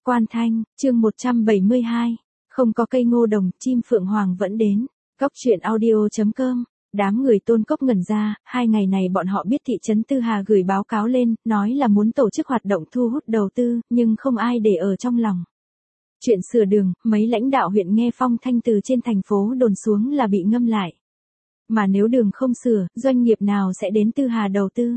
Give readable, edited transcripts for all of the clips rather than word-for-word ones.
Quan Thanh, chương 172. Không có cây ngô đồng, chim phượng hoàng vẫn đến. Cốc truyện audio.com. Đám người Tôn Cốc ngẩn ra, 2 ngày này bọn họ biết thị trấn Tư Hà gửi báo cáo lên, nói là muốn tổ chức hoạt động thu hút đầu tư, nhưng không ai để ở trong lòng. Chuyện sửa đường, mấy lãnh đạo huyện nghe phong thanh từ trên thành phố đồn xuống là bị ngâm lại. Mà nếu đường không sửa, doanh nghiệp nào sẽ đến Tư Hà đầu tư?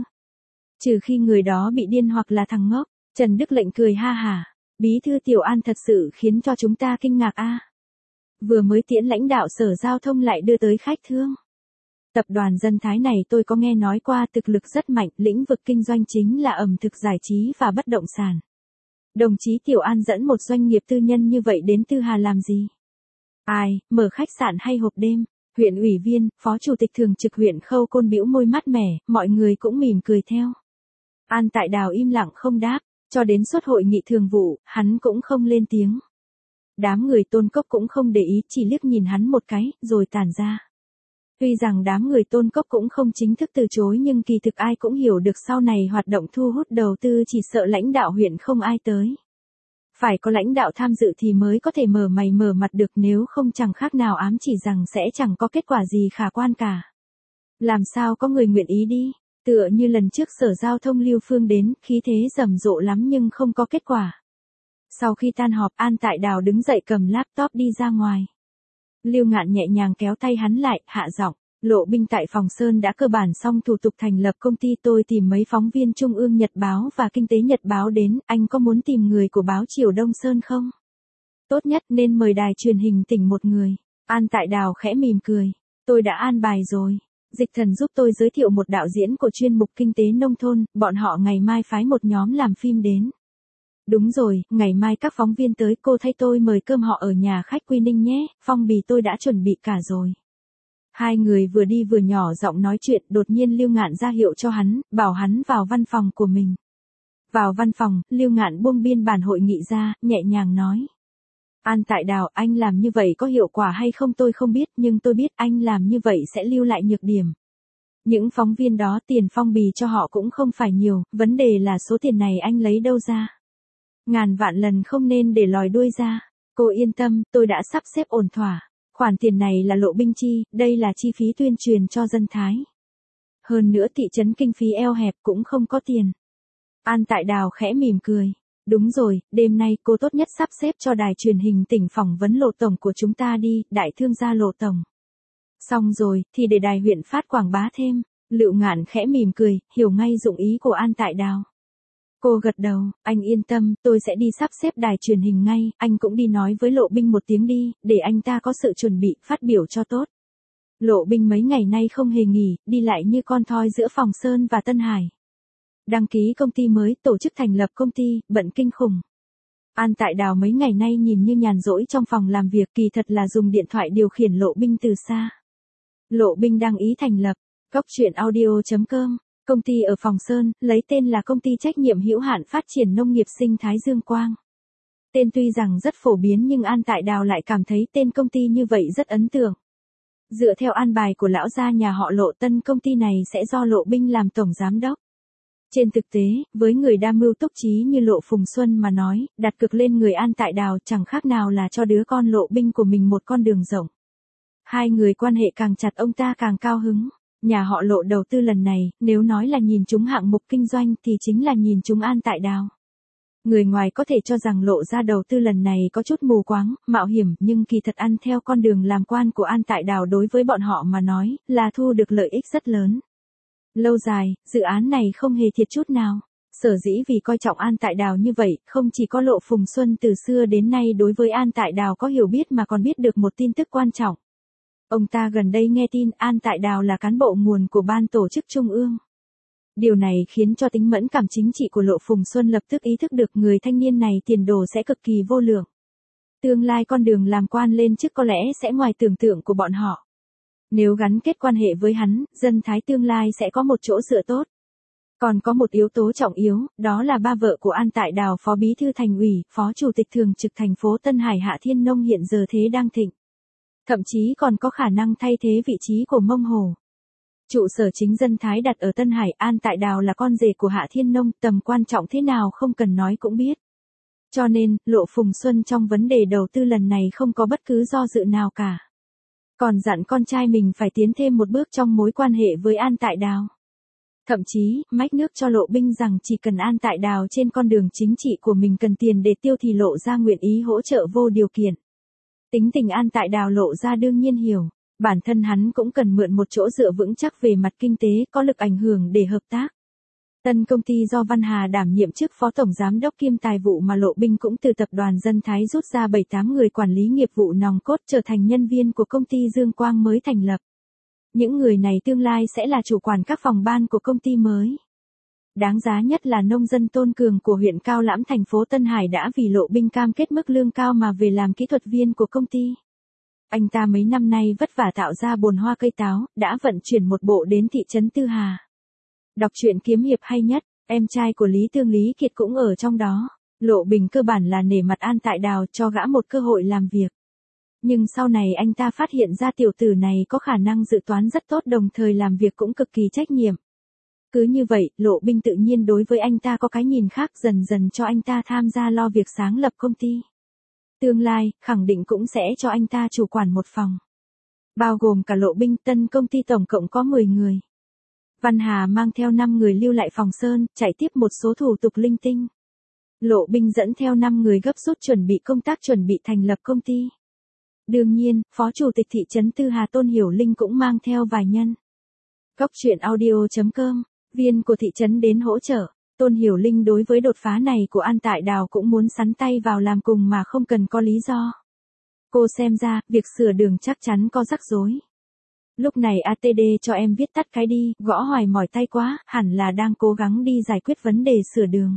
Trừ khi người đó bị điên hoặc là thằng ngốc. Trần Đức Lệnh cười ha hả. Bí thư Tiểu An thật sự khiến cho chúng ta kinh ngạc a. Vừa mới tiễn lãnh đạo sở giao thông lại đưa tới khách thương. Tập đoàn Dân Thái này tôi có nghe nói qua, thực lực rất mạnh, lĩnh vực kinh doanh chính là ẩm thực giải trí và bất động sản. Đồng chí Tiểu An dẫn một doanh nghiệp tư nhân như vậy đến Tư Hà làm gì? Ai, mở khách sạn hay hộp đêm? Huyện ủy viên, phó chủ tịch thường trực huyện Khâu Côn bĩu môi mát mẻ, mọi người cũng mỉm cười theo. An Tại Đào im lặng không đáp, cho đến suốt hội nghị thường vụ, hắn cũng không lên tiếng. Đám người Tôn Cốc cũng không để ý, chỉ liếc nhìn hắn một cái, rồi tản ra. Tuy rằng đám người Tôn Cốc cũng không chính thức từ chối, nhưng kỳ thực ai cũng hiểu được sau này hoạt động thu hút đầu tư chỉ sợ lãnh đạo huyện không ai tới. Phải có lãnh đạo tham dự thì mới có thể mở mày mở mặt được, nếu không chẳng khác nào ám chỉ rằng sẽ chẳng có kết quả gì khả quan cả. Làm sao có người nguyện ý đi? Tựa như lần trước Sở Giao thông Lưu Phương đến, khí thế rầm rộ lắm nhưng không có kết quả. Sau khi tan họp, An Tại Đào đứng dậy cầm laptop đi ra ngoài. Lưu Ngạn nhẹ nhàng kéo tay hắn lại, hạ giọng, Lộ Binh tại Phòng Sơn đã cơ bản xong thủ tục thành lập công ty, tôi tìm mấy phóng viên Trung ương Nhật báo và Kinh tế Nhật báo đến, anh có muốn tìm người của báo Triều Đông Sơn không? Tốt nhất nên mời đài truyền hình tỉnh một người. An Tại Đào khẽ mỉm cười, tôi đã an bài rồi. Dịch Thần giúp tôi giới thiệu một đạo diễn của chuyên mục kinh tế nông thôn, bọn họ ngày mai phái một nhóm làm phim đến. Đúng rồi, ngày mai các phóng viên tới, cô thay tôi mời cơm họ ở nhà khách Quy Ninh nhé, phong bì tôi đã chuẩn bị cả rồi. Hai người vừa đi vừa nhỏ giọng nói chuyện, đột nhiên Lưu Ngạn ra hiệu cho hắn, bảo hắn vào văn phòng của mình. Vào văn phòng, Lưu Ngạn buông biên bản hội nghị ra, nhẹ nhàng nói. An Tại Đào, anh làm như vậy có hiệu quả hay không tôi không biết, nhưng tôi biết anh làm như vậy sẽ lưu lại nhược điểm. Những phóng viên đó tiền phong bì cho họ cũng không phải nhiều, vấn đề là số tiền này anh lấy đâu ra. Ngàn vạn lần không nên để lòi đuôi ra. Cô yên tâm, tôi đã sắp xếp ổn thỏa. Khoản tiền này là Lộ Binh chi, đây là chi phí tuyên truyền cho dân Thái. Hơn nữa thị trấn kinh phí eo hẹp cũng không có tiền. An Tại Đào khẽ mỉm cười. Đúng rồi, đêm nay cô tốt nhất sắp xếp cho đài truyền hình tỉnh phỏng vấn Lộ Tổng của chúng ta đi, đại thương gia Lộ Tổng. Xong rồi, thì để đài huyện phát quảng bá thêm. Lưu Ngạn khẽ mỉm cười, hiểu ngay dụng ý của An Tại Đào. Cô gật đầu, anh yên tâm, tôi sẽ đi sắp xếp đài truyền hình ngay, anh cũng đi nói với Lộ Binh một tiếng đi, để anh ta có sự chuẩn bị, phát biểu cho tốt. Lộ Binh mấy ngày nay không hề nghỉ, đi lại như con thoi giữa Phòng Sơn và Tân Hải. Đăng ký công ty mới, tổ chức thành lập công ty, bận kinh khủng. An Tại Đào mấy ngày nay nhìn như nhàn rỗi trong phòng làm việc, kỳ thật là dùng điện thoại điều khiển Lộ Binh từ xa. Lộ Binh đăng ý thành lập, cốc truyện audio.com. Công ty ở Phòng Sơn, lấy tên là Công ty Trách nhiệm hữu hạn Phát triển Nông nghiệp Sinh Thái Dương Quang. Tên tuy rằng rất phổ biến nhưng An Tại Đào lại cảm thấy tên công ty như vậy rất ấn tượng. Dựa theo an bài của lão gia nhà họ Lộ, tân công ty này sẽ do Lộ Binh làm tổng giám đốc. Trên thực tế, với người đa mưu túc trí như Lộ Phùng Xuân mà nói, đặt cược lên người An Tại Đào chẳng khác nào là cho đứa con Lộ Binh của mình một con đường rộng. Hai người quan hệ càng chặt ông ta càng cao hứng. Nhà họ Lộ đầu tư lần này, nếu nói là nhìn chúng hạng mục kinh doanh thì chính là nhìn chúng An Tại Đào. Người ngoài có thể cho rằng Lộ ra đầu tư lần này có chút mù quáng, mạo hiểm, nhưng kỳ thật ăn theo con đường làm quan của An Tại Đào đối với bọn họ mà nói, là thu được lợi ích rất lớn. Lâu dài, dự án này không hề thiệt chút nào. Sở dĩ vì coi trọng An Tại Đào như vậy, không chỉ có Lộ Phùng Xuân từ xưa đến nay đối với An Tại Đào có hiểu biết mà còn biết được một tin tức quan trọng. Ông ta gần đây nghe tin An Tại Đào là cán bộ nguồn của ban tổ chức trung ương. Điều này khiến cho tính mẫn cảm chính trị của Lộ Phùng Xuân lập tức ý thức được người thanh niên này tiền đồ sẽ cực kỳ vô lượng. Tương lai con đường làm quan lên chức có lẽ sẽ ngoài tưởng tượng của bọn họ. Nếu gắn kết quan hệ với hắn, dân Thái tương lai sẽ có một chỗ dựa tốt. Còn có một yếu tố trọng yếu, đó là ba vợ của An Tại Đào, phó bí thư thành ủy, phó chủ tịch thường trực thành phố Tân Hải Hạ Thiên Nông hiện giờ thế đang thịnh. Thậm chí còn có khả năng thay thế vị trí của Mông Hồ. Trụ sở chính dân Thái đặt ở Tân Hải, An Tại Đào là con rể của Hạ Thiên Nông, tầm quan trọng thế nào không cần nói cũng biết. Cho nên, Lộ Phùng Xuân trong vấn đề đầu tư lần này không có bất cứ do dự nào cả. Còn dặn con trai mình phải tiến thêm một bước trong mối quan hệ với An Tại Đào. Thậm chí, mách nước cho Lộ Binh rằng chỉ cần An Tại Đào trên con đường chính trị của mình cần tiền để tiêu thì Lộ ra nguyện ý hỗ trợ vô điều kiện. Tính tình An Tại Đào Lộ ra đương nhiên hiểu, bản thân hắn cũng cần mượn một chỗ dựa vững chắc về mặt kinh tế có lực ảnh hưởng để hợp tác. Tân công ty do Văn Hà đảm nhiệm chức phó tổng giám đốc kiêm tài vụ mà Lộ Binh cũng từ tập đoàn Dân Thái rút ra 7-8 người quản lý nghiệp vụ nòng cốt trở thành nhân viên của công ty Dương Quang mới thành lập. Những người này tương lai sẽ là chủ quản các phòng ban của công ty mới. Đáng giá nhất là nông dân Tôn Cường của huyện Cao Lãm thành phố Tân Hải đã vì Lộ Binh cam kết mức lương cao mà về làm kỹ thuật viên của công ty. Anh ta mấy năm nay vất vả tạo ra bồn hoa cây táo, đã vận chuyển một bộ đến thị trấn Tư Hà. Đọc truyện kiếm hiệp hay nhất, em trai của Lý Tương Lý Kiệt cũng ở trong đó. Lộ Bình cơ bản là nể mặt An Tại Đào cho gã một cơ hội làm việc. Nhưng sau này anh ta phát hiện ra tiểu tử này có khả năng dự toán rất tốt đồng thời làm việc cũng cực kỳ trách nhiệm. Cứ như vậy, Lộ Binh tự nhiên đối với anh ta có cái nhìn khác dần dần cho anh ta tham gia lo việc sáng lập công ty. Tương lai, khẳng định cũng sẽ cho anh ta chủ quản một phòng. Bao gồm cả Lộ Binh, tân công ty tổng cộng có 10 người. Văn Hà mang theo 5 người lưu lại phòng Sơn, chạy tiếp một số thủ tục linh tinh. Lộ Binh dẫn theo 5 người gấp rút chuẩn bị công tác chuẩn bị thành lập công ty. Đương nhiên, Phó Chủ tịch thị trấn Tư Hà Tôn Hiểu Linh cũng mang theo vài nhân. Góc truyện audio.com, viên của thị trấn đến hỗ trợ. Tôn Hiểu Linh đối với đột phá này của An Tại Đào cũng muốn sắn tay vào làm cùng mà không cần có lý do. Cô xem ra, việc sửa đường chắc chắn có rắc rối. Lúc này ATD cho em viết tắt cái đi, gõ hoài mỏi tay quá, hẳn là đang cố gắng đi giải quyết vấn đề sửa đường.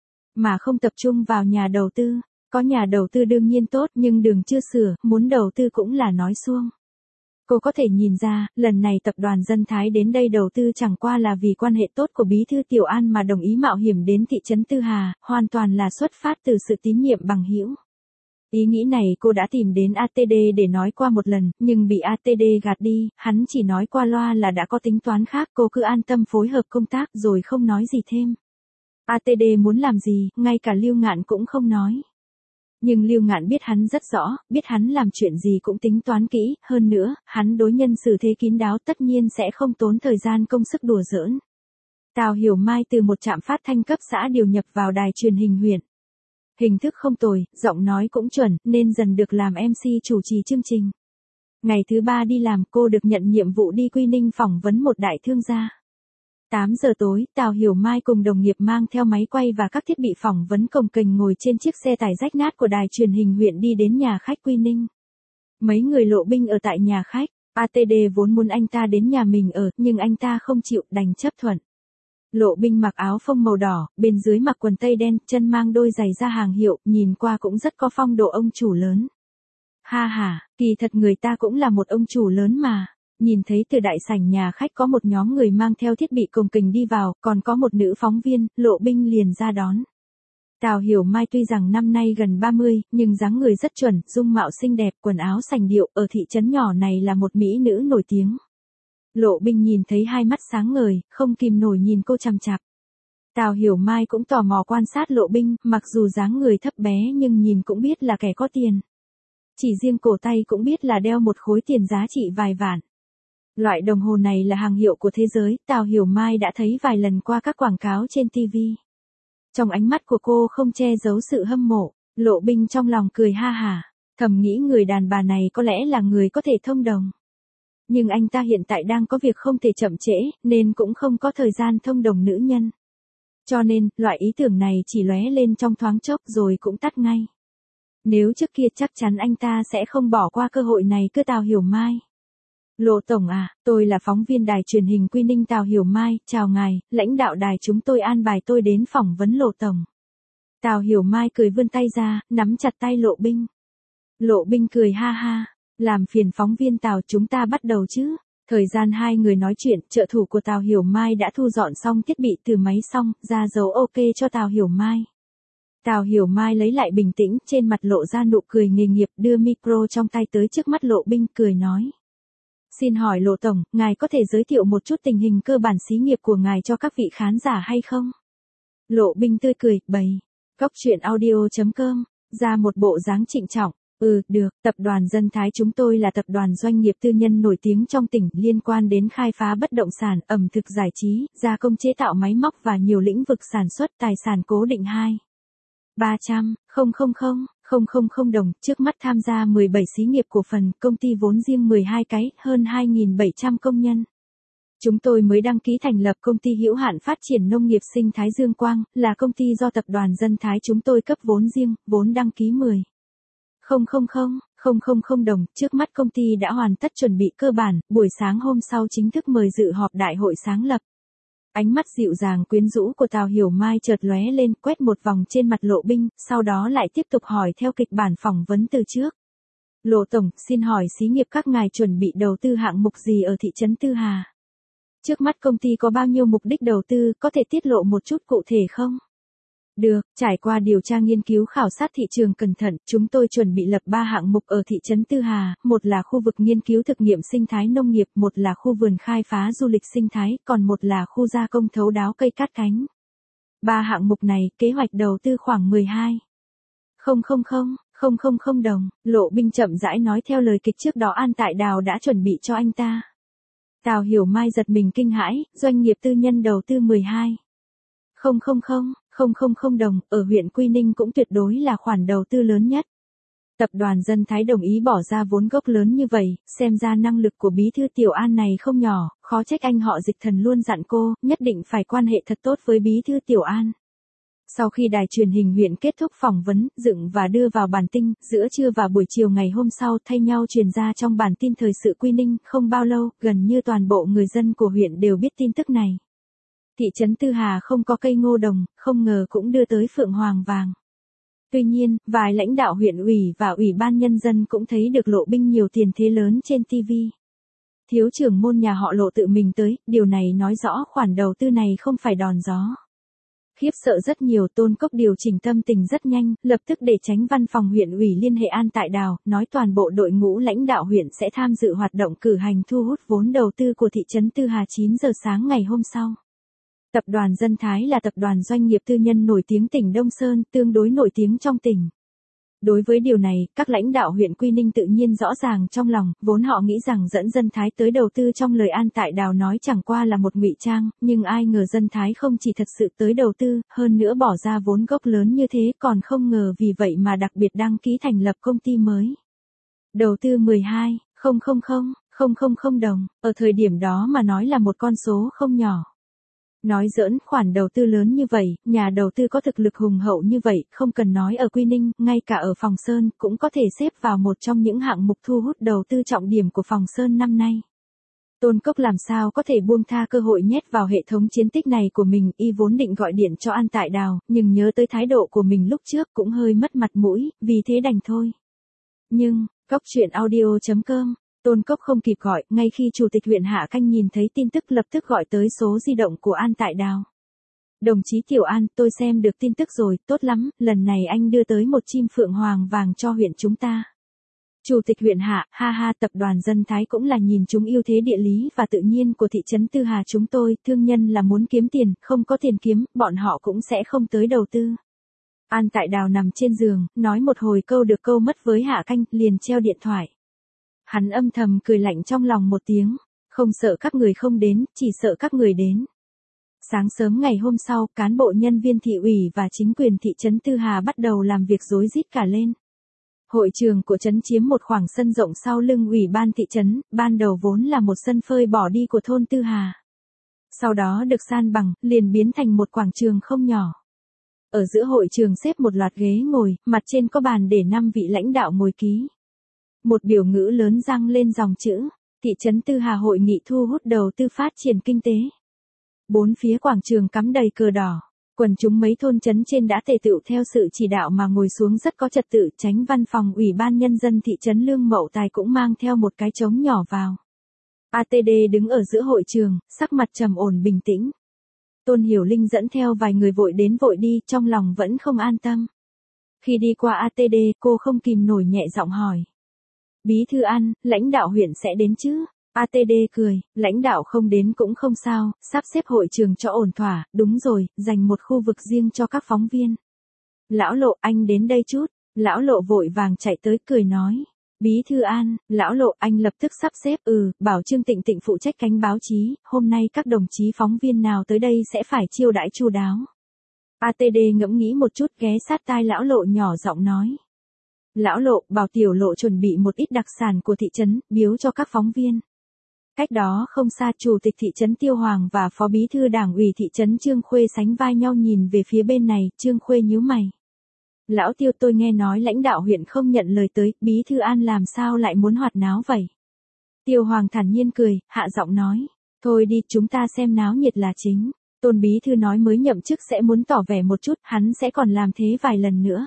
Mà không tập trung vào nhà đầu tư. Có nhà đầu tư đương nhiên tốt nhưng đường chưa sửa, muốn đầu tư cũng là nói suông. Cô có thể nhìn ra, lần này tập đoàn Dân Thái đến đây đầu tư chẳng qua là vì quan hệ tốt của bí thư Tiểu An mà đồng ý mạo hiểm đến thị trấn Tư Hà, hoàn toàn là xuất phát từ sự tín nhiệm bằng hữu. Ý nghĩ này cô đã tìm đến ATD để nói qua một lần, nhưng bị ATD gạt đi, hắn chỉ nói qua loa là đã có tính toán khác, cô cứ an tâm phối hợp công tác rồi không nói gì thêm. ATD muốn làm gì, ngay cả Lưu Ngạn cũng không nói. Nhưng Lưu Ngạn biết hắn rất rõ, biết hắn làm chuyện gì cũng tính toán kỹ, hơn nữa, hắn đối nhân xử thế kín đáo tất nhiên sẽ không tốn thời gian công sức đùa giỡn. Tào Hiểu Mai từ một trạm phát thanh cấp xã điều nhập vào đài truyền hình huyện. Hình thức không tồi, giọng nói cũng chuẩn, nên dần được làm MC chủ trì chương trình. Ngày thứ 3 đi làm cô được nhận nhiệm vụ đi Quy Ninh phỏng vấn một đại thương gia. 8 giờ tối, Tào Hiểu Mai cùng đồng nghiệp mang theo máy quay và các thiết bị phỏng vấn cồng kềnh ngồi trên chiếc xe tải rách nát của đài truyền hình huyện đi đến nhà khách Quy Ninh. Mấy người Lộ Binh ở tại nhà khách, ATD vốn muốn anh ta đến nhà mình ở, nhưng anh ta không chịu, đành chấp thuận. Lộ Binh mặc áo phông màu đỏ, bên dưới mặc quần tây đen, chân mang đôi giày da hàng hiệu, nhìn qua cũng rất có phong độ ông chủ lớn. Ha ha, kỳ thật người ta cũng là một ông chủ lớn mà. Nhìn thấy từ đại sảnh nhà khách có một nhóm người mang theo thiết bị cồng kềnh đi vào, còn có một nữ phóng viên, Lộ Binh liền ra đón. Tào Hiểu Mai tuy rằng năm nay gần 30, nhưng dáng người rất chuẩn, dung mạo xinh đẹp, quần áo sành điệu, ở thị trấn nhỏ này là một mỹ nữ nổi tiếng. Lộ Binh nhìn thấy hai mắt sáng ngời, không kìm nổi nhìn cô chằm chằm. Tào Hiểu Mai cũng tò mò quan sát Lộ Binh, mặc dù dáng người thấp bé nhưng nhìn cũng biết là kẻ có tiền. Chỉ riêng cổ tay cũng biết là đeo một khối tiền giá trị vài vạn. Loại đồng hồ này là hàng hiệu của thế giới, Tào Hiểu Mai đã thấy vài lần qua các quảng cáo trên TV. Trong ánh mắt của cô không che giấu sự hâm mộ, Lộ Binh trong lòng cười ha hả, thầm nghĩ người đàn bà này có lẽ là người có thể thông đồng. Nhưng anh ta hiện tại đang có việc không thể chậm trễ, nên cũng không có thời gian thông đồng nữ nhân. Cho nên, loại ý tưởng này chỉ lóe lên trong thoáng chốc rồi cũng tắt ngay. Nếu trước kia chắc chắn anh ta sẽ không bỏ qua cơ hội này cứ Tào Hiểu Mai. Lộ Tổng à, tôi là phóng viên đài truyền hình Quy Ninh Tào Hiểu Mai, chào ngài, lãnh đạo đài chúng tôi an bài tôi đến phỏng vấn Lộ Tổng. Tào Hiểu Mai cười vươn tay ra, nắm chặt tay Lộ Binh. Lộ Binh cười ha ha, làm phiền phóng viên Tào chúng ta bắt đầu chứ. Thời gian hai người nói chuyện, trợ thủ của Tào Hiểu Mai đã thu dọn xong thiết bị từ máy xong, ra dấu ok cho Tào Hiểu Mai. Tào Hiểu Mai lấy lại bình tĩnh, trên mặt lộ ra nụ cười nghề nghiệp, đưa micro trong tay tới trước mắt Lộ Binh, cười nói. Xin hỏi Lộ Tổng, ngài có thể giới thiệu một chút tình hình cơ bản xí nghiệp của ngài cho các vị khán giả hay không? Lộ Binh tươi cười, bày. Cóc truyện audio.com, ra một bộ dáng trịnh trọng. Được, tập đoàn Dân Thái chúng tôi là tập đoàn doanh nghiệp tư nhân nổi tiếng trong tỉnh liên quan đến khai phá bất động sản, ẩm thực giải trí, gia công chế tạo máy móc và nhiều lĩnh vực sản xuất tài sản cố định 300.000 đồng, trước mắt tham gia 17 xí nghiệp cổ phần, công ty vốn riêng 12 cái, hơn 2.700 công nhân. Chúng tôi mới đăng ký thành lập công ty hữu hạn phát triển nông nghiệp sinh thái Dương Quang, là công ty do tập đoàn Dân Thái chúng tôi cấp vốn riêng, vốn đăng ký 10.000 đồng, trước mắt công ty đã hoàn tất chuẩn bị cơ bản, buổi sáng hôm sau chính thức mời dự họp đại hội sáng lập. Ánh mắt dịu dàng quyến rũ của Tào Hiểu Mai chợt lóe lên, quét một vòng trên mặt Lộ Binh, sau đó lại tiếp tục hỏi theo kịch bản phỏng vấn từ trước. Lộ Tổng, xin hỏi xí nghiệp các ngài chuẩn bị đầu tư hạng mục gì ở thị trấn Tư Hà? Trước mắt công ty có bao nhiêu mục đích đầu tư, có thể tiết lộ một chút cụ thể không? Được, trải qua điều tra nghiên cứu khảo sát thị trường cẩn thận, chúng tôi chuẩn bị lập 3 hạng mục ở thị trấn Tư Hà, một là khu vực nghiên cứu thực nghiệm sinh thái nông nghiệp, một là khu vườn khai phá du lịch sinh thái, còn một là khu gia công thấu đáo cây cát cánh. 3 hạng mục này, kế hoạch đầu tư khoảng 12.000 đồng, Lộ Binh chậm rãi nói theo lời kịch trước đó An Tại Đào đã chuẩn bị cho anh ta. Tào Hiểu Mai giật mình kinh hãi, doanh nghiệp tư nhân đầu tư 12.000 đồng, ở huyện Quy Ninh cũng tuyệt đối là khoản đầu tư lớn nhất. Tập đoàn Dân Thái đồng ý bỏ ra vốn gốc lớn như vậy, xem ra năng lực của bí thư Tiểu An này không nhỏ, khó trách anh họ Dịch Thần luôn dặn cô, nhất định phải quan hệ thật tốt với bí thư Tiểu An. Sau khi đài truyền hình huyện kết thúc phỏng vấn, dựng và đưa vào bản tin, giữa trưa và buổi chiều ngày hôm sau thay nhau truyền ra trong bản tin thời sự Quy Ninh, không bao lâu, gần như toàn bộ người dân của huyện đều biết tin tức này. Thị trấn Tư Hà không có cây ngô đồng, không ngờ cũng đưa tới phượng hoàng vàng. Tuy nhiên, vài lãnh đạo huyện ủy và ủy ban nhân dân cũng thấy được Lộ Binh nhiều tiền thế lớn trên TV. Thiếu trưởng môn nhà họ Lộ tự mình tới, điều này nói rõ khoản đầu tư này không phải đòn gió. Khiếp sợ rất nhiều, Tôn Cốc điều chỉnh tâm tình rất nhanh, lập tức để tránh văn phòng huyện ủy liên hệ An Tại Đào, nói toàn bộ đội ngũ lãnh đạo huyện sẽ tham dự hoạt động cử hành thu hút vốn đầu tư của thị trấn Tư Hà 9 giờ sáng ngày hôm sau. Tập đoàn Dân Thái là tập đoàn doanh nghiệp tư nhân nổi tiếng tỉnh Đông Sơn, tương đối nổi tiếng trong tỉnh. Đối với điều này, các lãnh đạo huyện Quy Ninh tự nhiên rõ ràng trong lòng, vốn họ nghĩ rằng dẫn Dân Thái tới đầu tư trong lời An Tại Đào nói chẳng qua là một ngụy trang, nhưng ai ngờ Dân Thái không chỉ thật sự tới đầu tư, hơn nữa bỏ ra vốn gốc lớn như thế, còn không ngờ vì vậy mà đặc biệt đăng ký thành lập công ty mới. Đầu tư 12.000 đồng, ở thời điểm đó mà nói là một con số không nhỏ. Nói giỡn, khoản đầu tư lớn như vậy, nhà đầu tư có thực lực hùng hậu như vậy, không cần nói ở Quy Ninh, ngay cả ở Phòng Sơn, cũng có thể xếp vào một trong những hạng mục thu hút đầu tư trọng điểm của Phòng Sơn năm nay. Tôn Cốc làm sao có thể buông tha cơ hội nhét vào hệ thống chiến tích này của mình, y vốn định gọi điện cho An Tại Đào, nhưng nhớ tới thái độ của mình lúc trước cũng hơi mất mặt mũi, vì thế đành thôi. Nhưng, Cóc truyện audio.com, Tôn Cốc không kịp gọi, ngay khi Chủ tịch huyện Hạ Canh nhìn thấy tin tức lập tức gọi tới số di động của An Tại Đào. Đồng chí Tiểu An, tôi xem được tin tức rồi, tốt lắm, lần này anh đưa tới một chim phượng hoàng vàng cho huyện chúng ta. Chủ tịch huyện Hạ, ha, tập đoàn Dân Thái cũng là nhìn chúng ưu thế địa lý và tự nhiên của thị trấn Tư Hà chúng tôi, thương nhân là muốn kiếm tiền, không có tiền kiếm, bọn họ cũng sẽ không tới đầu tư. An Tại Đào nằm trên giường, nói một hồi câu được câu mất với Hạ Canh, liền treo điện thoại. Hắn âm thầm cười lạnh trong lòng một tiếng, không sợ các người không đến, chỉ sợ các người đến. Sáng sớm ngày hôm sau, cán bộ nhân viên thị ủy và chính quyền thị trấn Tư Hà bắt đầu làm việc rối rít cả lên. Hội trường của trấn chiếm một khoảng sân rộng sau lưng ủy ban thị trấn, ban đầu vốn là một sân phơi bỏ đi của thôn Tư Hà. Sau đó được san bằng, liền biến thành một quảng trường không nhỏ. Ở giữa hội trường xếp một loạt ghế ngồi, mặt trên có bàn để 5 vị lãnh đạo ngồi ký. Một biểu ngữ lớn răng lên dòng chữ, thị trấn Tư Hà hội nghị thu hút đầu tư phát triển kinh tế. Bốn phía quảng trường cắm đầy cờ đỏ, quần chúng mấy thôn trấn trên đã tề tựu theo sự chỉ đạo mà ngồi xuống rất có trật tự. Chánh văn phòng ủy ban nhân dân thị trấn Lương Mậu Tài cũng mang theo một cái trống nhỏ vào. ATD đứng ở giữa hội trường, sắc mặt trầm ổn bình tĩnh. Tôn Hiểu Linh dẫn theo vài người vội đến vội đi, trong lòng vẫn không an tâm. Khi đi qua ATD, cô không kìm nổi nhẹ giọng hỏi. Bí thư An, lãnh đạo huyện sẽ đến chứ? ATD cười, lãnh đạo không đến cũng không sao, sắp xếp hội trường cho ổn thỏa, đúng rồi, dành một khu vực riêng cho các phóng viên. Lão Lộ, anh đến đây chút. Lão Lộ vội vàng chạy tới cười nói. Bí thư An, Lão Lộ, anh lập tức sắp xếp, bảo Trương Tịnh Tịnh phụ trách cánh báo chí, hôm nay các đồng chí phóng viên nào tới đây sẽ phải chiêu đãi chu đáo. ATD ngẫm nghĩ một chút ghé sát tai Lão Lộ nhỏ giọng nói. Lão Lộ, bảo Tiểu Lộ chuẩn bị một ít đặc sản của thị trấn, biếu cho các phóng viên. Cách đó không xa, chủ tịch thị trấn Tiêu Hoàng và phó bí thư đảng ủy thị trấn Trương Khuê sánh vai nhau nhìn về phía bên này, Trương Khuê nhíu mày. Lão Tiêu, tôi nghe nói lãnh đạo huyện không nhận lời tới, bí thư An làm sao lại muốn hoạt náo vậy? Tiêu Hoàng thản nhiên cười, hạ giọng nói. Thôi đi, chúng ta xem náo nhiệt là chính. Tôn bí thư nói mới nhậm chức sẽ muốn tỏ vẻ một chút, hắn sẽ còn làm thế vài lần nữa.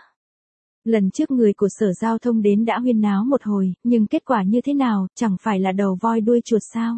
Lần trước người của Sở Giao thông đến đã huyên náo một hồi, nhưng kết quả như thế nào, chẳng phải là đầu voi đuôi chuột sao?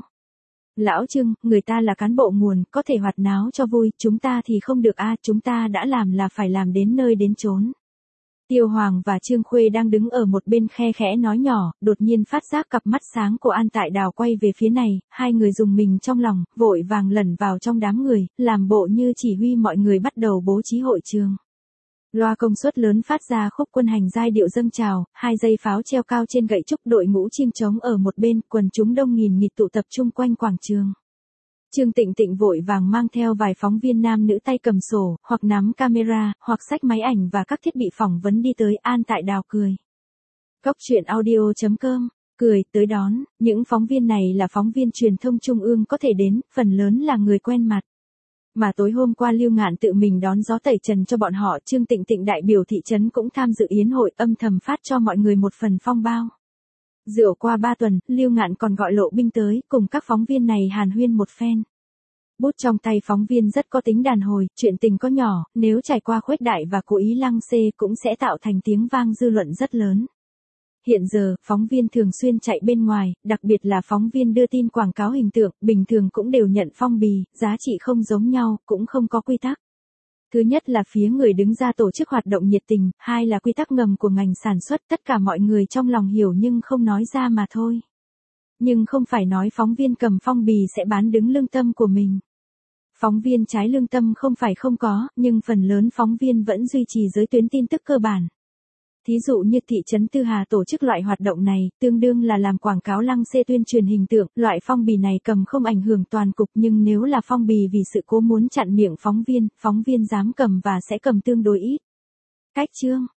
Lão Trương, người ta là cán bộ nguồn, có thể hoạt náo cho vui, chúng ta thì không được chúng ta đã làm là phải làm đến nơi đến chốn. Tiêu Hoàng và Trương Khuê đang đứng ở một bên khe khẽ nói nhỏ, đột nhiên phát giác cặp mắt sáng của An Tại Đào quay về phía này, hai người rùng mình trong lòng, vội vàng lẩn vào trong đám người, làm bộ như chỉ huy mọi người bắt đầu bố trí hội trường. Loa công suất lớn phát ra khúc quân hành giai điệu dâng trào, 2 dây pháo treo cao trên gậy trúc, đội ngũ chim trống ở một bên, quần chúng đông nghìn nghịt tụ tập chung quanh quảng trường. Trương Tịnh Tịnh vội vàng mang theo vài phóng viên nam nữ tay cầm sổ, hoặc nắm camera, hoặc xách máy ảnh và các thiết bị phỏng vấn đi tới. An Tại Đào cười. Cốc truyện audio.com, cười tới đón, những phóng viên này là phóng viên truyền thông trung ương có thể đến, phần lớn là người quen mặt. Mà tối hôm qua Lưu Ngạn tự mình đón gió tẩy trần cho bọn họ, Trương Tịnh Tịnh đại biểu thị trấn cũng tham dự yến hội, âm thầm phát cho mọi người một phần phong bao. Rượu qua 3 tuần, Lưu Ngạn còn gọi Lộ Binh tới, cùng các phóng viên này hàn huyên một phen. Bút trong tay phóng viên rất có tính đàn hồi, chuyện tình có nhỏ, nếu trải qua khuếch đại và cố ý lăng xê cũng sẽ tạo thành tiếng vang dư luận rất lớn. Hiện giờ, phóng viên thường xuyên chạy bên ngoài, đặc biệt là phóng viên đưa tin quảng cáo hình tượng, bình thường cũng đều nhận phong bì, giá trị không giống nhau, cũng không có quy tắc. Thứ nhất là phía người đứng ra tổ chức hoạt động nhiệt tình, hai là quy tắc ngầm của ngành sản xuất, tất cả mọi người trong lòng hiểu nhưng không nói ra mà thôi. Nhưng không phải nói phóng viên cầm phong bì sẽ bán đứng lương tâm của mình. Phóng viên trái lương tâm không phải không có, nhưng phần lớn phóng viên vẫn duy trì giới tuyến tin tức cơ bản. Thí dụ như thị trấn Tư Hà tổ chức loại hoạt động này, tương đương là làm quảng cáo lăng xê tuyên truyền hình tượng, loại phong bì này cầm không ảnh hưởng toàn cục, nhưng nếu là phong bì vì sự cố muốn chặn miệng phóng viên dám cầm và sẽ cầm tương đối ít. Cách chương